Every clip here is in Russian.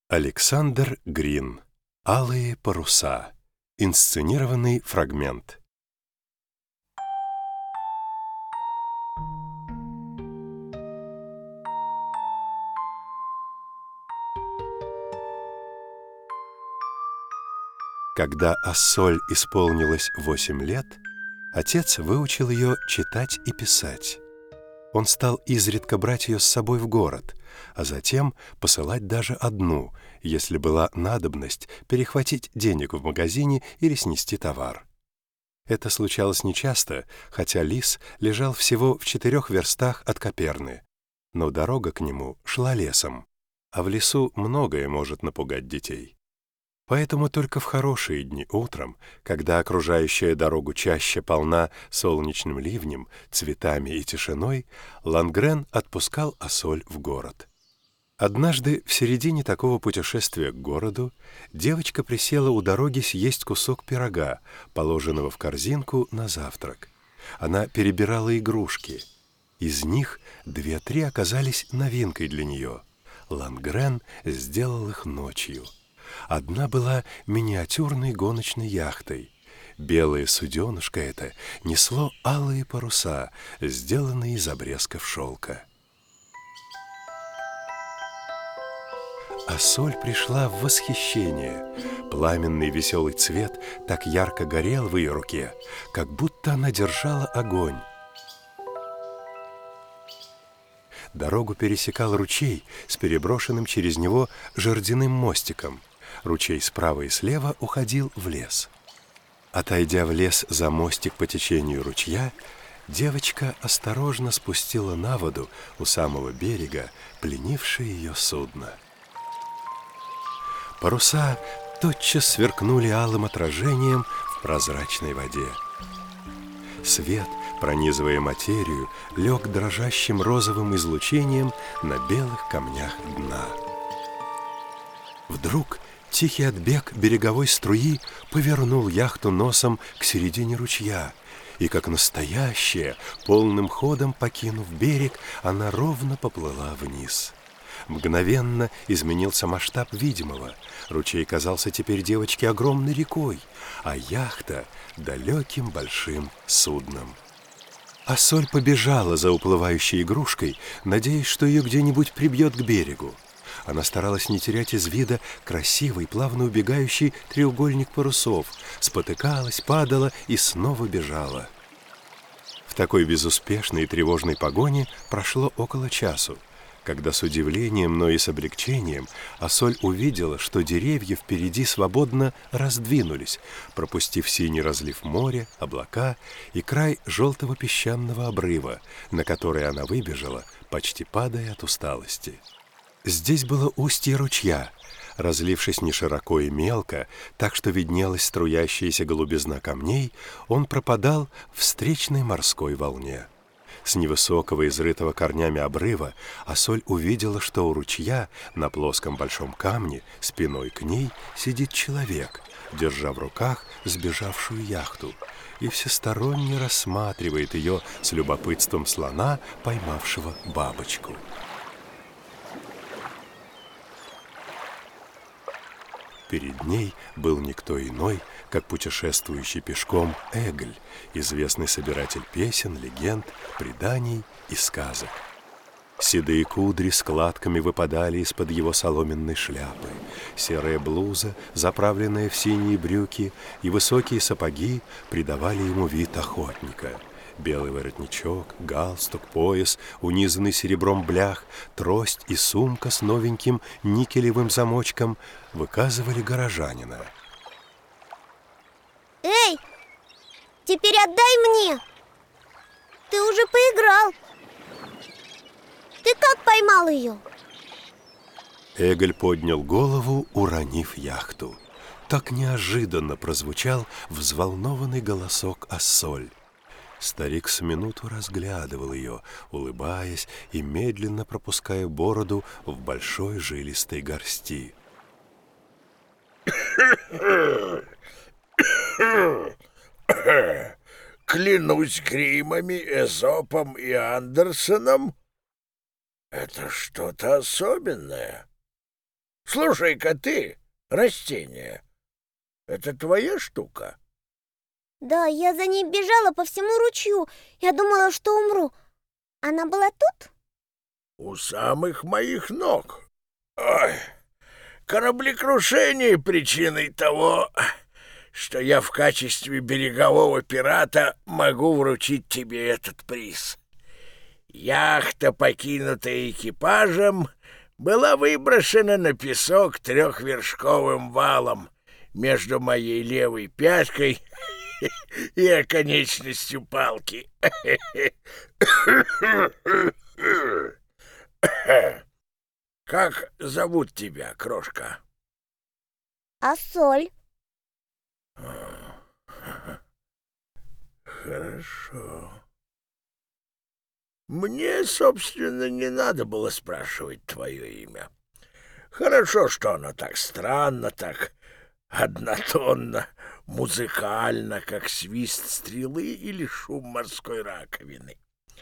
Александр Грин. «Алые паруса». Инсценированный фрагмент. Когда Ассоль исполнилось 8 лет, отец выучил ее читать и писать. Он стал изредка брать ее с собой в город, а затем посылать даже одну, если была надобность перехватить денег в магазине или снести товар. Это случалось нечасто, хотя Лис лежал всего в 4 верстах от Коперны, но дорога к нему шла лесом, а в лесу многое может напугать детей. Поэтому только в хорошие дни утром, когда окружающая дорогу чаще полна солнечным ливнем, цветами и тишиной, Лангрен отпускал Ассоль в город. Однажды в середине такого путешествия к городу девочка присела у дороги съесть кусок пирога, положенного в корзинку на завтрак. Она перебирала игрушки. Из них 2-3 оказались новинкой для нее. Лангрен сделал их ночью. Одна была миниатюрной гоночной яхтой. Белое суденышко это несло алые паруса, сделанные из обрезков шелка. Ассоль пришла в восхищение. Пламенный веселый цвет так ярко горел в ее руке, как будто она держала огонь. Дорогу пересекал ручей с переброшенным через него жердяным мостиком. Ручей справа и слева уходил в лес. Отойдя в лес за мостик по течению ручья, девочка осторожно спустила на воду у самого берега пленившее ее судно. Паруса тотчас сверкнули алым отражением в прозрачной воде. Свет, пронизывая материю, лег дрожащим розовым излучением на белых камнях дна. Вдруг тихий отбег береговой струи повернул яхту носом к середине ручья, и, как настоящая, полным ходом покинув берег, она ровно поплыла вниз. Мгновенно изменился масштаб видимого. Ручей казался теперь девочке огромной рекой, а яхта — далеким большим судном. Ассоль побежала за уплывающей игрушкой, надеясь, что ее где-нибудь прибьет к берегу. Она старалась не терять из вида красивый, плавно убегающий треугольник парусов, спотыкалась, падала и снова бежала. В такой безуспешной и тревожной погоне прошло около часу, когда с удивлением, но и с облегчением Ассоль увидела, что деревья впереди свободно раздвинулись, пропустив синий разлив моря, облака и край желтого песчаного обрыва, на который она выбежала, почти падая от усталости. Здесь было устье ручья, разлившись не широко и мелко, так что виднелась струящаяся голубизна камней, он пропадал в встречной морской волне. С невысокого, изрытого корнями обрыва Ассоль увидела, что у ручья на плоском большом камне спиной к ней сидит человек, держа в руках сбежавшую яхту, и всесторонне рассматривает ее с любопытством слона, поймавшего бабочку. Перед ней был никто иной, как путешествующий пешком Эгль, известный собиратель песен, легенд, преданий и сказок. Седые кудри складками выпадали из-под его соломенной шляпы. Серая блуза, заправленная в синие брюки, и высокие сапоги придавали ему вид охотника. Белый воротничок, галстук, пояс, унизанный серебром блях, трость и сумка с новеньким никелевым замочком выказывали горожанина. Эй, теперь отдай мне! Ты уже поиграл. Ты как поймал ее? Эгль поднял голову, уронив яхту. Так неожиданно прозвучал взволнованный голосок Ассоль. Старик с минуту разглядывал ее, улыбаясь и медленно пропуская бороду в большой жилистой горсти. Клянусь Гриммами, Эзопом и Андерсеном, это что-то особенное. Слушай-ка ты, растение, это твоя штука? Да, я за ней бежала по всему ручью. Я думала, что умру. Она была тут? У самых моих ног. Ой, кораблекрушение причиной того, что я в качестве берегового пирата могу вручить тебе этот приз. Яхта, покинутая экипажем, была выброшена на песок трехвершковым валом между моей левой пяткой и оконечностью палки. Как зовут тебя, крошка? А соль? Хорошо. Мне, собственно, не надо было спрашивать твое имя. Хорошо, что оно так странно, так однотонно, музыкально, как свист стрелы или шум морской раковины.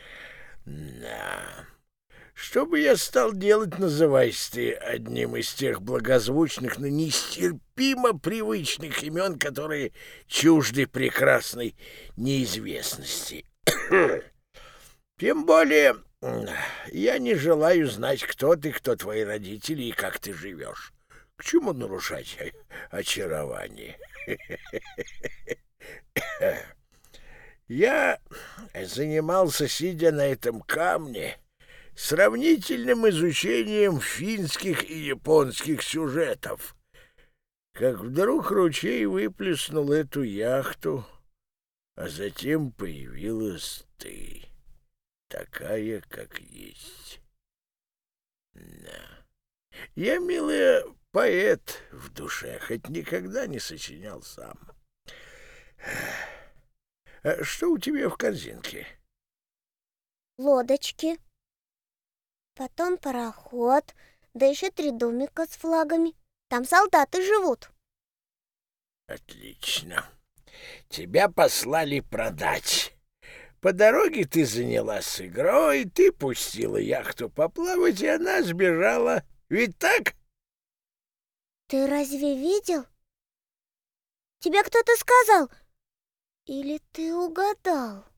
Да. Что бы я стал делать, называясь ты одним из тех благозвучных, но нестерпимо привычных имен, которые чужды прекрасной неизвестности. Тем более я не желаю знать, кто ты, кто твои родители и как ты живешь. К чему нарушать очарование? Я занимался, сидя на этом камне, сравнительным изучением финских и японских сюжетов, как вдруг ручей выплеснул эту яхту, а затем появилась ты, такая, как есть. Да. Я, милая, поэт в душе, хоть никогда не сочинял сам. А что у тебя в корзинке? Лодочки. Потом пароход, да еще 3 домика с флагами. Там солдаты живут. Отлично. Тебя послали продать. По дороге ты занялась игрой, ты пустила яхту поплавать, и она сбежала. Ведь так? Ты разве видел? Тебе кто-то сказал? Или ты угадал?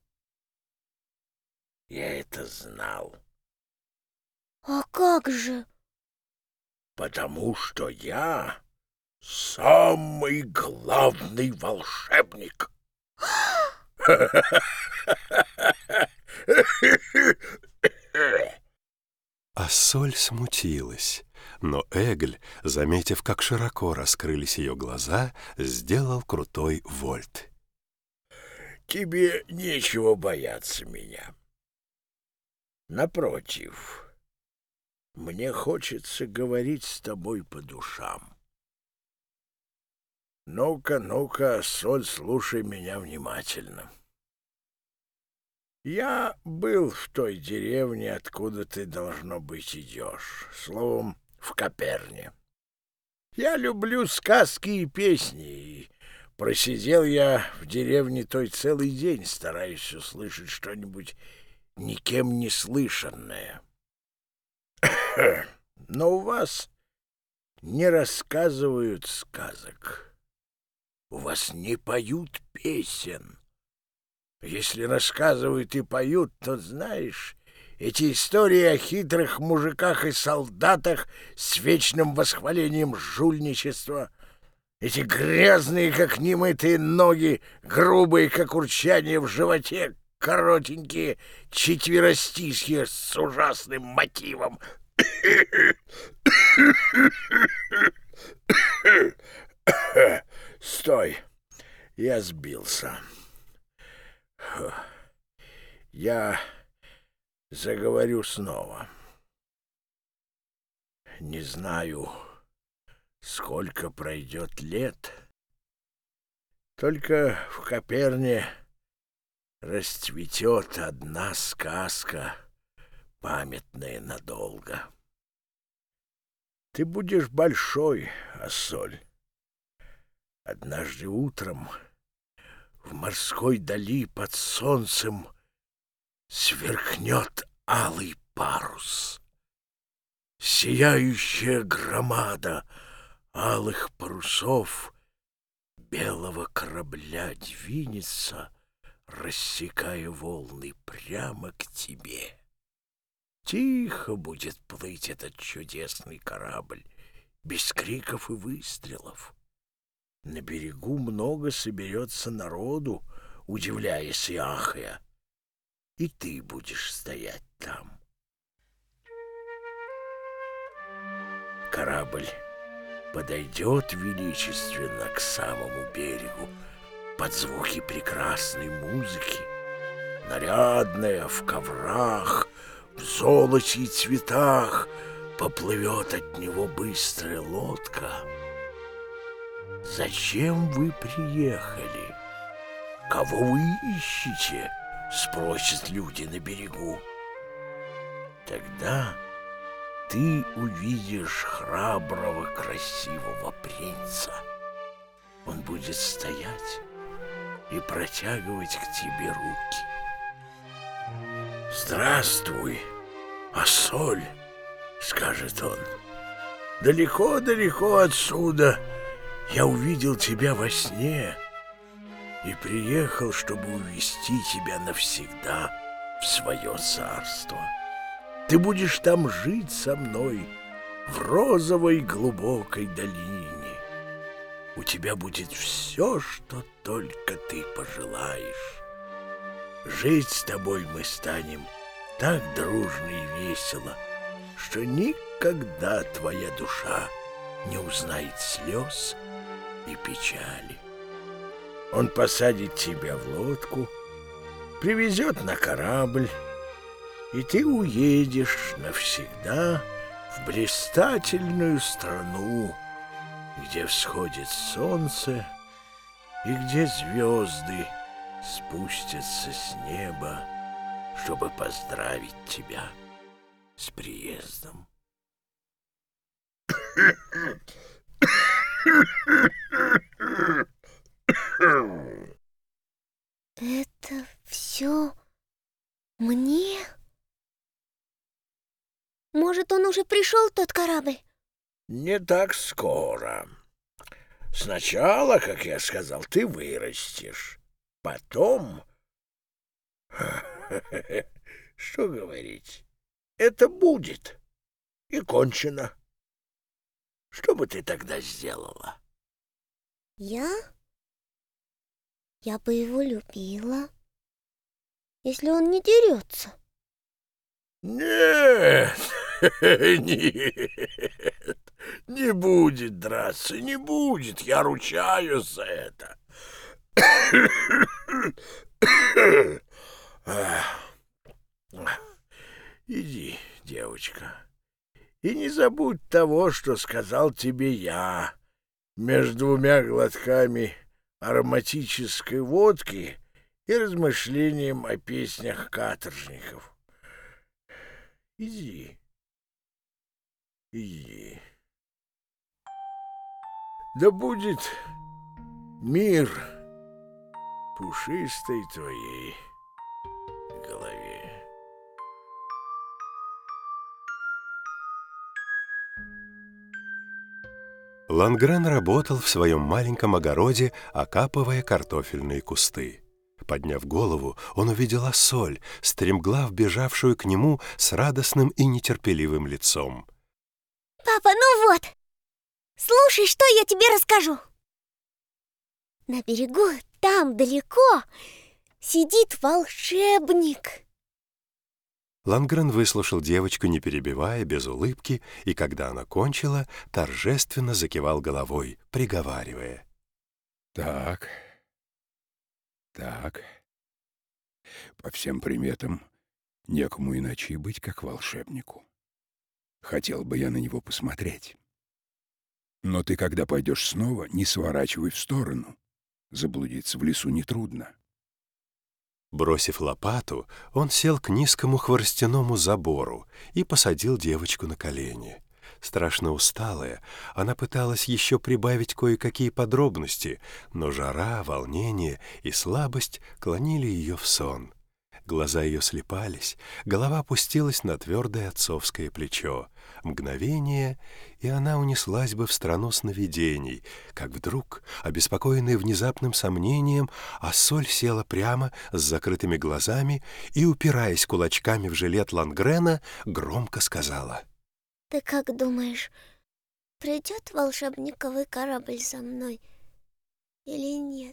Я это знал. А как же? Потому что я самый главный волшебник. А соль смутилась, но Эгль, заметив, как широко раскрылись ее глаза, сделал крутой вольт. Тебе нечего бояться меня. Напротив, мне хочется говорить с тобой по душам. Ну-ка, соль, слушай меня внимательно. Я был в той деревне, откуда ты, должно быть, идешь. Словом, в Коперне. Я люблю сказки и песни, и просидел я в деревне той целый день, стараясь услышать что-нибудь никем не слышанное. Но у вас не рассказывают сказок. У вас не поют песен. Если рассказывают и поют, то, знаешь, эти истории о хитрых мужиках и солдатах с вечным восхвалением жульничества, эти грязные, как немытые ноги, грубые, как урчание в животе, коротенькие четверостишья с ужасным мотивом. Стой, я сбился. Я заговорю снова. Не знаю, сколько пройдет лет. Только в Коперне расцветет одна сказка, памятная надолго. Ты будешь большой, Ассоль. Однажды утром в морской дали под солнцем сверкнет алый парус. сияющая громада алых парусов белого корабля двинется, рассекая волны прямо к тебе. Тихо будет плыть этот чудесный корабль, без криков и выстрелов. На берегу много соберется народу, удивляясь и ахая, и ты будешь стоять там. Корабль подойдет величественно к самому берегу под звуки прекрасной музыки. Нарядная, в коврах, в золоте и цветах поплывет от него быстрая лодка. «Зачем вы приехали? Кого вы ищете?» — спросят люди на берегу. Тогда ты увидишь храброго, красивого принца. Он будет стоять и протягивать к тебе руки. «Здравствуй, Ассоль», — скажет он. «Далеко-далеко отсюда я увидел тебя во сне и приехал, чтобы увести тебя навсегда в свое царство. Ты будешь там жить со мной в розовой глубокой долине. У тебя будет все, что только ты пожелаешь. Жить с тобой мы станем так дружно и весело, что никогда твоя душа не узнает слез и печали. Он посадит тебя в лодку, привезет на корабль, и ты уедешь навсегда в блистательную страну, где всходит солнце и где звезды спустятся с неба, чтобы поздравить тебя с приездом. Это все мне? Может, он уже пришел, тот корабль? Не так скоро. Сначала, как я сказал, ты вырастешь. Потом... Что говорить? Это будет. И кончено. Что бы ты тогда сделала? Я? Я бы его любила, если он не дерется. Нет, нет, не будет драться, не будет, я ручаюсь за это. Иди, девочка, и не забудь того, что сказал тебе я между двумя глотками ароматической водки и размышлением о песнях каторжников. Иди, иди. Да будет мир пушистой твоей голове. Лангрен работал в своем маленьком огороде, окапывая картофельные кусты. Подняв голову, он увидел Ассоль, стремглав бежавшую к нему с радостным и нетерпеливым лицом. Папа, ну вот! Слушай, что я тебе расскажу. На берегу, там далеко, сидит волшебник. Лангрен выслушал девочку, не перебивая, без улыбки, и когда она кончила, торжественно закивал головой, приговаривая. Так. По всем приметам, некому иначе и быть, как волшебнику. Хотел бы я на него посмотреть. Но ты, когда пойдешь снова, не сворачивай в сторону. Заблудиться в лесу нетрудно. Бросив лопату, он сел к низкому хворостяному забору и посадил девочку на колени. Страшно усталая, она пыталась еще прибавить кое-какие подробности, но жара, волнение и слабость клонили ее в сон. Глаза ее слепались, голова опустилась на твердое отцовское плечо. Мгновение, и она унеслась бы в страну сновидений, как вдруг, обеспокоенная внезапным сомнением, Ассоль села прямо с закрытыми глазами и, упираясь кулачками в жилет Лангрена, громко сказала: Ты как думаешь, придет волшебниковый корабль за мной или нет?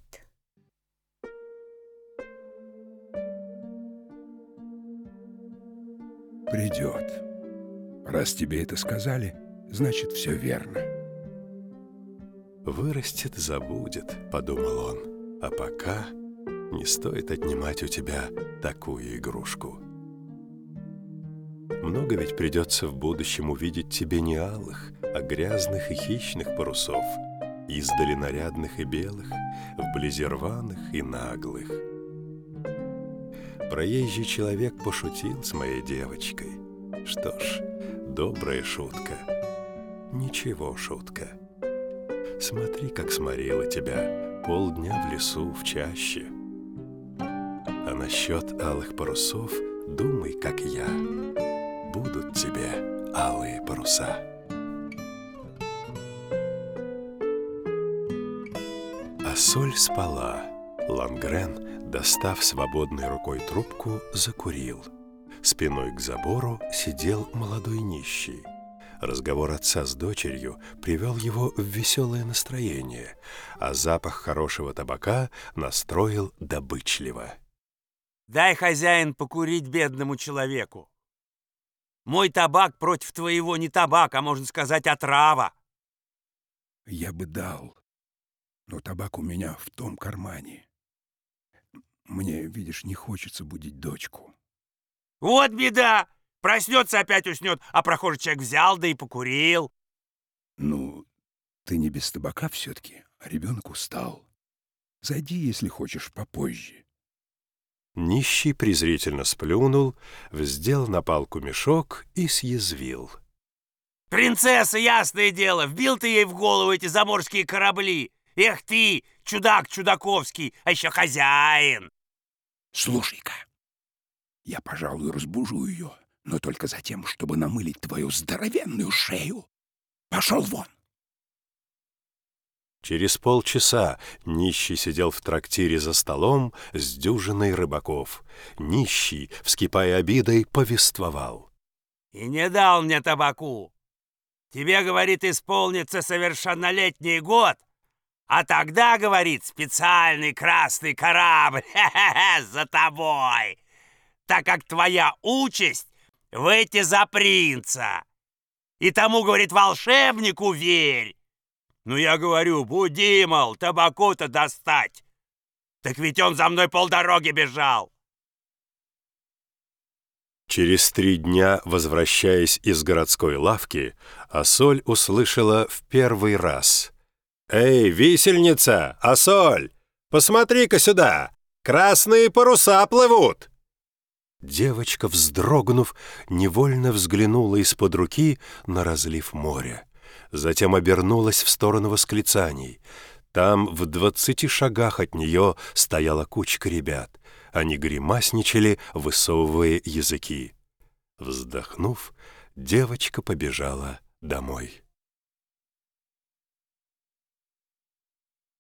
Придет. Раз тебе это сказали, значит, все верно. «Вырастет, забудет», — подумал он, «а пока не стоит отнимать у тебя такую игрушку. Много ведь придется в будущем увидеть тебе не алых, а грязных и хищных парусов, издали нарядных и белых, вблизи рваных и наглых». Проезжий человек пошутил с моей девочкой. Что ж, добрая шутка. Ничего, шутка. Смотри, как сморила тебя полдня в лесу, в чаще. А насчет алых парусов думай, как я. Будут тебе алые паруса. Ассоль спала. Лангрен, достав свободной рукой трубку, закурил. Спиной к забору сидел молодой нищий. Разговор отца с дочерью привел его в веселое настроение, а запах хорошего табака настроил добычливо. «Дай, хозяин, покурить бедному человеку. Мой табак против твоего не табак, а, можно сказать, отрава». Я бы дал, но табак у меня в том кармане. Мне, видишь, не хочется будить дочку. Вот беда! Проснется, опять уснет, а прохожий человек взял, да и покурил. Ну, ты не без табака все-таки, а ребенок устал. Зайди, если хочешь, попозже. Нищий презрительно сплюнул, вздел на палку мешок и съязвил. Принцесса, ясное дело, вбил ты ей в голову эти заморские корабли. Эх ты, чудак чудаковский, а еще хозяин. Слушай-ка, я, пожалуй, разбужу ее, но только за тем, чтобы намылить твою здоровенную шею. Пошел вон! Через полчаса нищий сидел в трактире за столом с дюжиной рыбаков. Нищий, вскипая обидой, повествовал. И не дал мне табаку. Тебе, говорит, исполнится совершеннолетний год, а тогда, говорит, специальный красный корабль за тобой, так как твоя участь выйти за принца. И тому, говорит, волшебнику верь. Ну, я говорю, буди, мол, табаку-то достать. Так ведь он за мной полдороги бежал. Через 3 дня, возвращаясь из городской лавки, Ассоль услышала в первый раз: «Эй, висельница, Ассоль, посмотри-ка сюда! Красные паруса плывут!» Девочка, вздрогнув, невольно взглянула из-под руки на разлив моря. Затем обернулась в сторону восклицаний. Там, в 20 шагах от нее, стояла кучка ребят. Они гримасничали, высовывая языки. Вздохнув, девочка побежала домой.